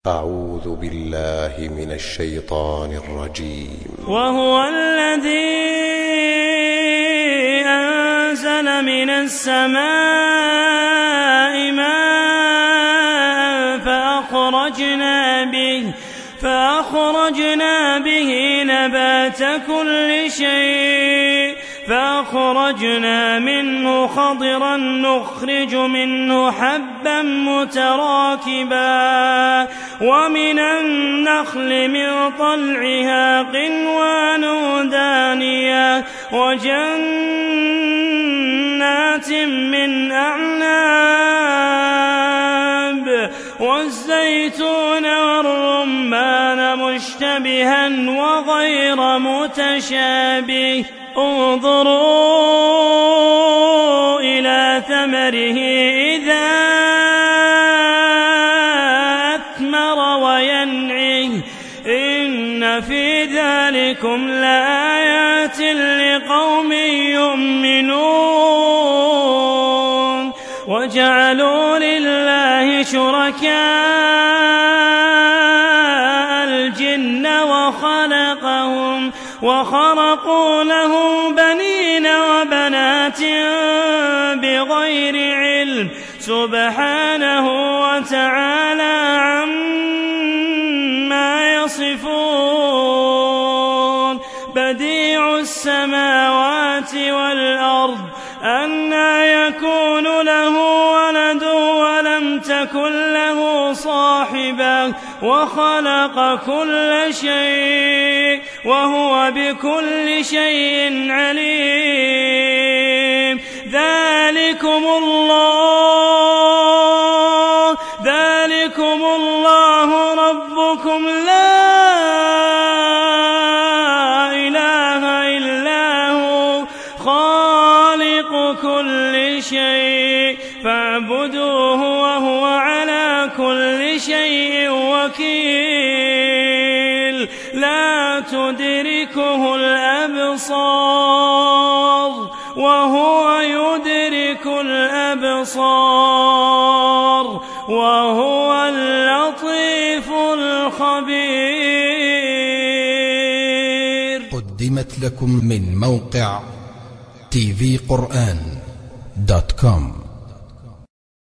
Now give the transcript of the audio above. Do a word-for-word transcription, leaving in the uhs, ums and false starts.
أعوذ بالله من الشيطان الرجيم. وهو الذي أنزل من السماء ماء فأخرجنا به فأخرجنا به نبات كل شيء فأخرجنا منه خضرا نخرج منه حبا متراكبا ومن النخل من طلعها قنوان دانية وجنات من أعناب والزيتون والرمان مشتبها وغير متشابه انظروا إلى ثمره إذا أثمر وينعه إن في ذلكم لآيات لقوم يؤمنون. وجعلوا لله شركاء الجن وخلقهم وخرقوا له بنين وبنات بغير علم سبحانه وتعالى عما يصفون. بديع السماوات والأرض أنى يكون له ولد ولم تكن له صاحبة وخلق كل شيء وهو بكل شيء عليم. ذلكم الله ذلكم الله ربكم لا إله إلا هو خالق كل شيء فاعبدوه وهو على كل شيء وكيل. لا تدركه الأبصار وهو يدرك الأبصار وهو اللطيف الخبير. قدمت لكم من موقع تي في قرآن دوت كوم.